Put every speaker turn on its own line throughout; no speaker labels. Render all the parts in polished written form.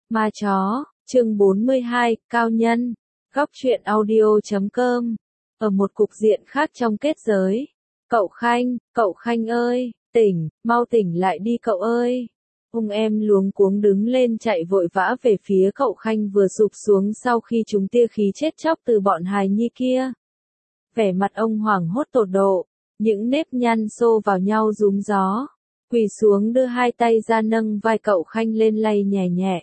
Ma chó, chương 42, cao nhân, góc truyện audio.com. Ở một cục diện khác trong kết giới. Cậu Khanh ơi, tỉnh, mau tỉnh lại đi cậu ơi. Em luống cuống đứng lên chạy vội vã về phía cậu Khanh vừa sụp xuống sau khi trúng tia khí chết chóc từ bọn hài nhi kia. Vẻ mặt ông hoảng hốt tột độ, những nếp nhăn xô vào nhau rúm gió. Quỳ xuống đưa hai tay ra nâng vai cậu Khanh lên lay nhẹ nhẹ.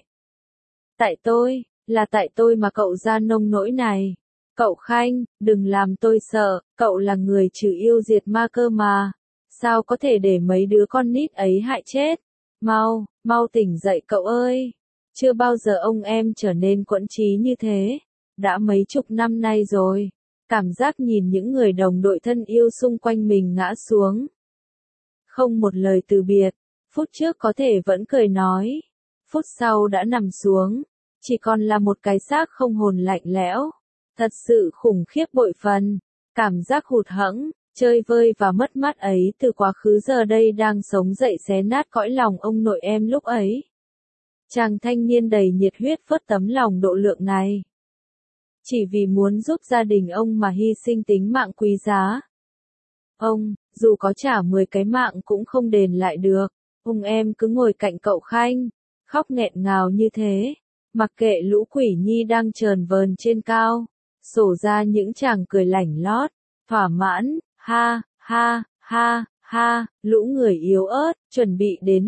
Tại tôi mà cậu ra nông nỗi này. Cậu Khanh, đừng làm tôi sợ, cậu là người trừ yêu diệt ma cơ mà. Sao có thể để mấy đứa con nít ấy hại chết? Mau tỉnh dậy cậu ơi. Chưa bao giờ ông em trở nên quẫn trí như thế. Đã mấy chục năm nay rồi. Cảm giác nhìn những người đồng đội thân yêu xung quanh mình ngã xuống. Không một lời từ biệt, phút trước có thể vẫn cười nói. Phút sau đã nằm xuống. Chỉ còn là một cái xác không hồn lạnh lẽo. Thật sự khủng khiếp bội phần. Cảm giác hụt hẫng, chơi vơi và mất mát ấy từ quá khứ giờ đây đang sống dậy xé nát cõi lòng ông nội em lúc ấy. Chàng thanh niên đầy nhiệt huyết phớt tấm lòng độ lượng này. Chỉ vì muốn giúp gia đình ông mà hy sinh tính mạng quý giá. Ông, dù có trả 10 cái mạng cũng không đền lại được. Em cứ ngồi cạnh cậu Khanh, khóc nghẹn ngào như thế. Mặc kệ lũ quỷ nhi đang chờn vờn trên cao, sổ ra những chàng cười lảnh lót, thỏa mãn, ha, lũ người yếu ớt, chuẩn bị đến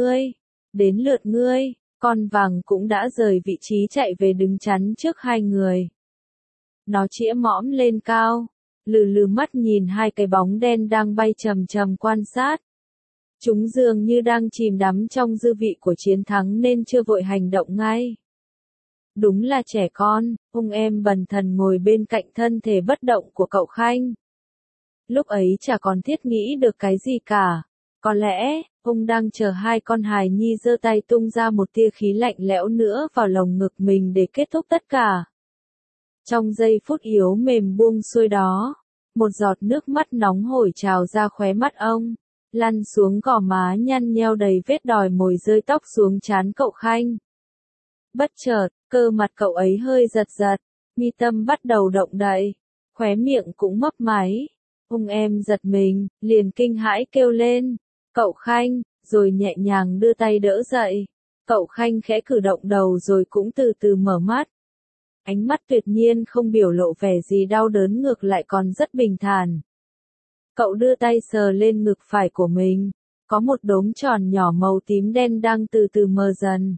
lượt ngươi, con vàng cũng đã rời vị trí chạy về đứng chắn trước hai người. Nó chĩa mõm lên cao, lừ mắt nhìn hai cái bóng đen đang bay chầm chầm quan sát. Chúng dường như đang chìm đắm trong dư vị của chiến thắng nên chưa vội hành động ngay. Đúng là trẻ con, em bần thần ngồi bên cạnh thân thể bất động của cậu Khanh. Lúc ấy chả còn thiết nghĩ được cái gì cả. Có lẽ, ông đang chờ hai con hài nhi giơ tay tung ra một tia khí lạnh lẽo nữa vào lồng ngực mình để kết thúc tất cả. Trong giây phút yếu mềm buông xuôi đó, một giọt nước mắt nóng hổi trào ra khóe mắt ông, lăn xuống gò má nhăn nheo đầy vết đòi mồi rơi tóc xuống trán cậu Khanh. Bất chợt, cơ mặt cậu ấy hơi giật, mi tâm bắt đầu động đậy, khóe miệng cũng mấp máy. Em giật mình, liền kinh hãi kêu lên, cậu Khanh, rồi nhẹ nhàng đưa tay đỡ dậy. Cậu Khanh khẽ cử động đầu rồi cũng từ từ mở mắt. Ánh mắt tuyệt nhiên không biểu lộ vẻ gì đau đớn, ngược lại còn rất bình thản. Cậu đưa tay sờ lên ngực phải của mình, có một đốm tròn nhỏ màu tím đen đang từ từ mờ dần.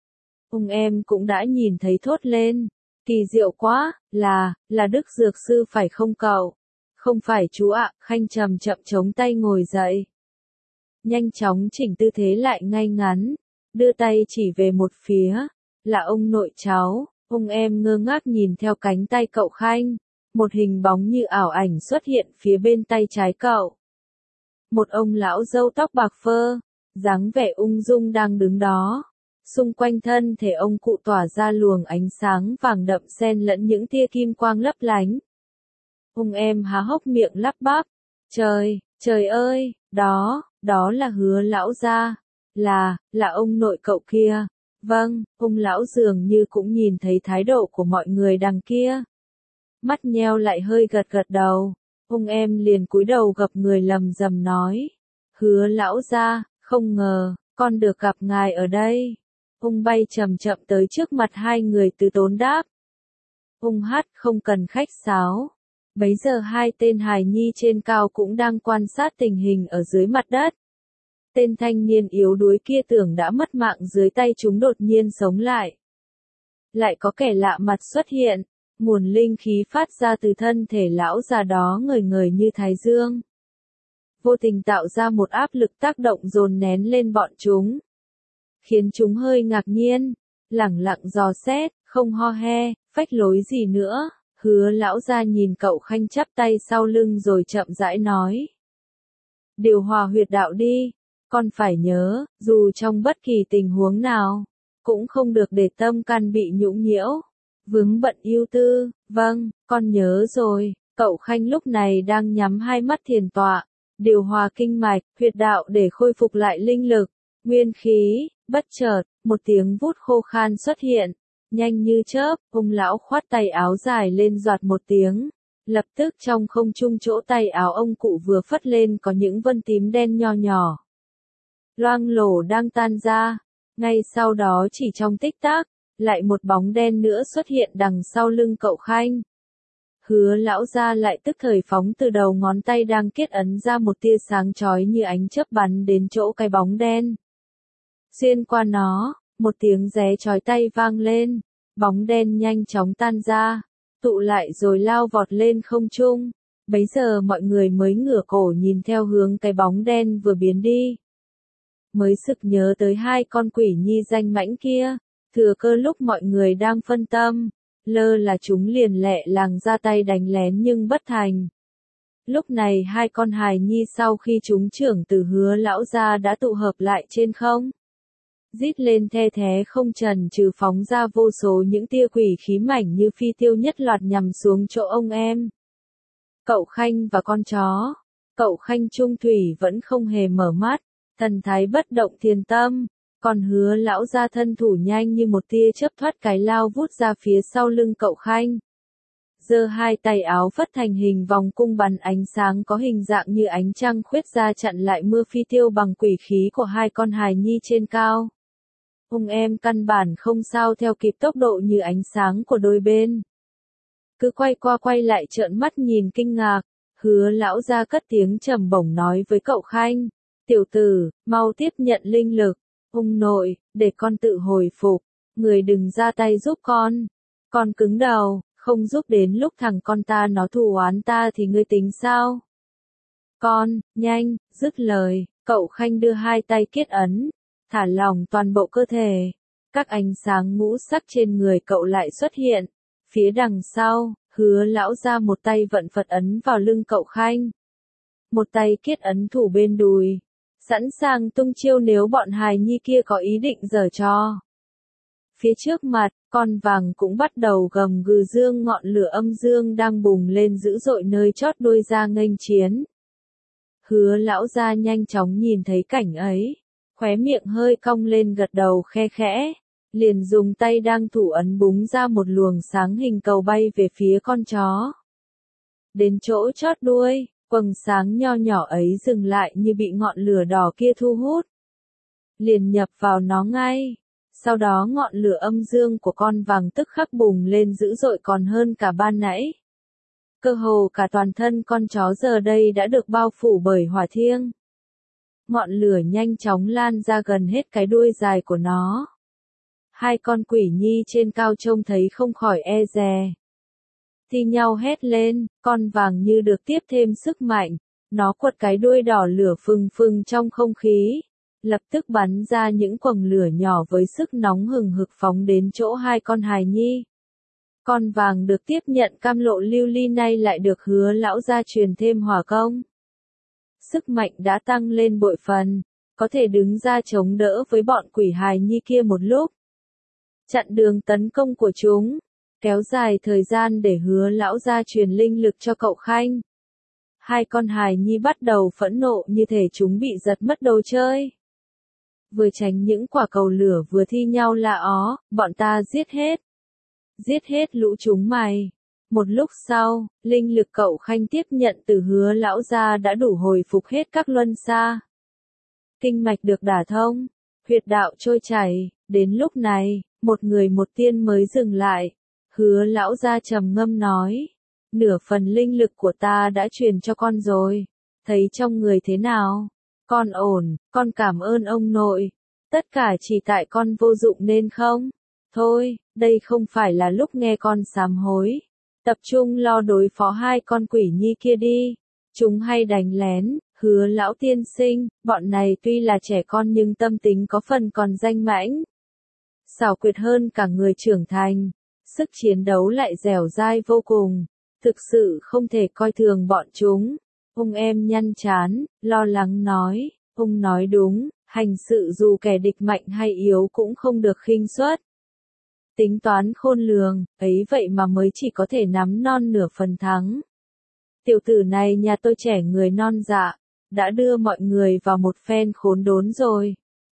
Em cũng đã nhìn thấy thốt lên, kỳ diệu quá, là Đức Dược Sư phải không cậu? Không phải chú ạ. Khanh chậm chống tay ngồi dậy. Nhanh chóng chỉnh tư thế lại ngay ngắn, đưa tay chỉ về một phía, là ông nội cháu. Em ngơ ngác nhìn theo cánh tay cậu Khanh, một hình bóng như ảo ảnh xuất hiện phía bên tay trái cậu. Một ông lão râu tóc bạc phơ, dáng vẻ ung dung đang đứng đó. Xung quanh thân thể ông cụ tỏa ra luồng ánh sáng vàng đậm xen lẫn những tia kim quang lấp lánh. Em há hốc miệng lắp bắp, trời ơi, đó là Hứa lão gia, là ông nội cậu kia. Vâng, ông lão dường như cũng nhìn thấy thái độ của mọi người đằng kia. Mắt nheo lại hơi gật đầu, em liền cúi đầu gập người lầm rầm nói, Hứa lão gia, không ngờ, con được gặp ngài ở đây. Bay chậm tới trước mặt hai người từ tốn đáp. Không cần khách sáo. Bấy giờ hai tên hài nhi trên cao cũng đang quan sát tình hình ở dưới mặt đất. Tên thanh niên yếu đuối kia tưởng đã mất mạng dưới tay chúng đột nhiên sống lại. Lại có kẻ lạ mặt xuất hiện, nguồn linh khí phát ra từ thân thể lão già đó ngời như thái dương. Vô tình tạo ra một áp lực tác động dồn nén lên bọn chúng. Khiến chúng hơi ngạc nhiên, lẳng lặng dò xét, không ho he, phách lối gì nữa. Hứa lão gia nhìn cậu Khanh chắp tay sau lưng rồi chậm rãi nói. Điều hòa huyệt đạo đi, con phải nhớ, dù trong bất kỳ tình huống nào, cũng không được để tâm can bị nhũng nhiễu, vướng bận ưu tư. Vâng, con nhớ rồi. Cậu Khanh lúc này đang nhắm hai mắt thiền tọa, điều hòa kinh mạch, huyệt đạo để khôi phục lại linh lực. Nguyên khí, bất chợt, một tiếng vút khô khan xuất hiện, nhanh như chớp, ông lão khoát tay áo dài lên doạt một tiếng. Lập tức trong không trung chỗ tay áo ông cụ vừa phất lên có những vân tím đen nho nhỏ. Loang lổ đang tan ra, ngay sau đó chỉ trong tích tắc, lại một bóng đen nữa xuất hiện đằng sau lưng cậu Khanh. Hứa lão gia lại tức thời phóng từ đầu ngón tay đang kết ấn ra một tia sáng chói như ánh chớp bắn đến chỗ cái bóng đen. Xuyên qua nó, một tiếng ré chói tay vang lên, bóng đen nhanh chóng tan ra, tụ lại rồi lao vọt lên không trung. Bấy giờ mọi người mới ngửa cổ nhìn theo hướng cái bóng đen vừa biến đi. Mới sực nhớ tới hai con quỷ nhi danh mãnh kia, thừa cơ lúc mọi người đang phân tâm, lơ là chúng liền lẹ làng ra tay đánh lén nhưng bất thành. Lúc này hai con hài nhi sau khi chúng trưởng từ Hứa lão gia đã tụ hợp lại trên không. Rít lên the thé không chần chừ phóng ra vô số những tia quỷ khí mảnh như phi tiêu nhất loạt nhằm xuống chỗ ông em. Cậu Khanh và con chó. Cậu Khanh trung thủy vẫn không hề mở mắt, thần thái bất động thiền tâm, còn Hứa lão gia thân thủ nhanh như một tia chớp thoát cái lao vút ra phía sau lưng cậu Khanh. Giơ hai tay áo phất thành hình vòng cung bắn ánh sáng có hình dạng như ánh trăng khuyết ra chặn lại mưa phi tiêu bằng quỷ khí của hai con hài nhi trên cao. Ông em căn bản không sao theo kịp tốc độ như ánh sáng của đôi bên. Cứ quay qua quay lại trợn mắt nhìn kinh ngạc, Hứa lão gia cất tiếng trầm bổng nói với cậu Khanh, tiểu tử, mau tiếp nhận linh lực, ông nội, để con tự hồi phục, người đừng ra tay giúp con cứng đầu, không giúp đến lúc thằng con ta nó thù oán ta thì ngươi tính sao? Nhanh, dứt lời, cậu Khanh đưa hai tay kết ấn, thả lỏng toàn bộ cơ thể, các ánh sáng ngũ sắc trên người cậu lại xuất hiện, phía đằng sau, Hứa lão ra một tay vận Phật ấn vào lưng cậu Khanh. Một tay kết ấn thủ bên đùi, sẵn sàng tung chiêu nếu bọn hài nhi kia có ý định giở trò. Phía trước mặt, con vàng cũng bắt đầu gầm gừ dương ngọn lửa âm dương đang bùng lên dữ dội nơi chót đuôi ra nghênh chiến. Hứa lão ra nhanh chóng nhìn thấy cảnh ấy, khóe miệng hơi cong lên gật đầu khe khẽ, liền dùng tay đang thủ ấn búng ra một luồng sáng hình cầu bay về phía con chó. Đến chỗ chót đuôi, quầng sáng nho nhỏ ấy dừng lại như bị ngọn lửa đỏ kia thu hút. Liền nhập vào nó ngay. Sau đó ngọn lửa âm dương của con vàng tức khắc bùng lên dữ dội còn hơn cả ban nãy. Cơ hồ cả toàn thân con chó giờ đây đã được bao phủ bởi hỏa thiêng. Ngọn lửa nhanh chóng lan ra gần hết cái đuôi dài của nó. Hai con quỷ nhi trên cao trông thấy không khỏi e dè. Thi nhau hét lên, con vàng như được tiếp thêm sức mạnh, nó quật cái đuôi đỏ lửa phừng phừng trong không khí. Lập tức bắn ra những quầng lửa nhỏ với sức nóng hừng hực phóng đến chỗ hai con hài nhi. Con vàng được tiếp nhận cam lộ lưu ly nay lại được Hứa lão gia truyền thêm hỏa công. Sức mạnh đã tăng lên bội phần, có thể đứng ra chống đỡ với bọn quỷ hài nhi kia một lúc. Chặn đường tấn công của chúng, kéo dài thời gian để Hứa lão gia truyền linh lực cho cậu Khanh. Hai con hài nhi bắt đầu phẫn nộ như thể chúng bị giật mất đồ chơi. Vừa tránh những quả cầu lửa vừa thi nhau la ó, bọn ta giết hết lũ chúng mày. Một lúc sau, linh lực cậu Khanh tiếp nhận từ Hứa lão gia đã đủ hồi phục hết các luân xa. Kinh mạch được đả thông, huyệt đạo trôi chảy, đến lúc này, một người một tiên mới dừng lại. Hứa lão gia trầm ngâm nói, nửa phần linh lực của ta đã truyền cho con rồi, thấy trong người thế nào? Con ổn, con cảm ơn ông nội. Tất cả chỉ tại con vô dụng nên không? Thôi, đây không phải là lúc nghe con sám hối. Tập trung lo đối phó hai con quỷ nhi kia đi. Chúng hay đánh lén, Hứa lão tiên sinh, bọn này tuy là trẻ con nhưng tâm tính có phần còn danh mãnh. Xảo quyệt hơn cả người trưởng thành. Sức chiến đấu lại dẻo dai vô cùng. Thực sự không thể coi thường bọn chúng. Ông em nhăn chán, lo lắng nói, ông nói đúng, hành sự dù kẻ địch mạnh hay yếu cũng không được khinh suất. Tính toán khôn lường, ấy vậy mà mới chỉ có thể nắm non nửa phần thắng. Tiểu tử này nhà tôi trẻ người non dạ, đã đưa mọi người vào một phen khốn đốn rồi.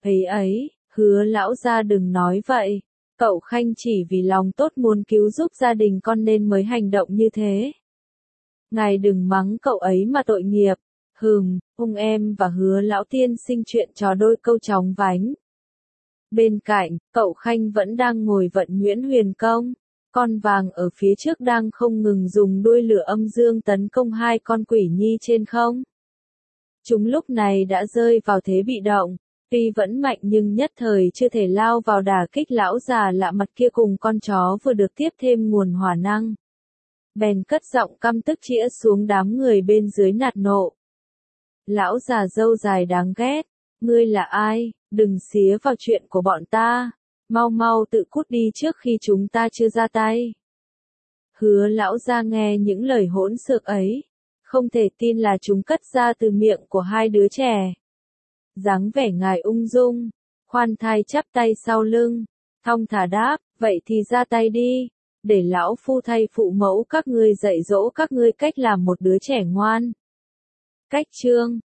Ấy, Hứa lão gia đừng nói vậy. Cậu Khanh chỉ vì lòng tốt muốn cứu giúp gia đình con nên mới hành động như thế. Ngài đừng mắng cậu ấy mà tội nghiệp. Hung em và Hứa lão tiên sinh chuyện trò đôi câu chóng vánh. Bên cạnh, cậu Khanh vẫn đang ngồi vận nhuyễn huyền công. Con vàng ở phía trước đang không ngừng dùng đuôi lửa âm dương tấn công hai con quỷ nhi trên không. Chúng lúc này đã rơi vào thế bị động. Tuy vẫn mạnh nhưng nhất thời chưa thể lao vào đả kích lão già lạ mặt kia cùng con chó vừa được tiếp thêm nguồn hỏa năng. Bèn cất giọng căm tức chĩa xuống đám người bên dưới nạt nộ. Lão già râu dài đáng ghét, ngươi là ai, đừng xía vào chuyện của bọn ta, mau tự cút đi trước khi chúng ta chưa ra tay. Hứa lão gia nghe những lời hỗn xược ấy, không thể tin là chúng cất ra từ miệng của hai đứa trẻ. Dáng vẻ ngài ung dung, khoan thai chắp tay sau lưng, thong thả đáp, vậy thì ra tay đi, để lão phu thay phụ mẫu các ngươi dạy dỗ các ngươi cách làm một đứa trẻ ngoan. Cách chương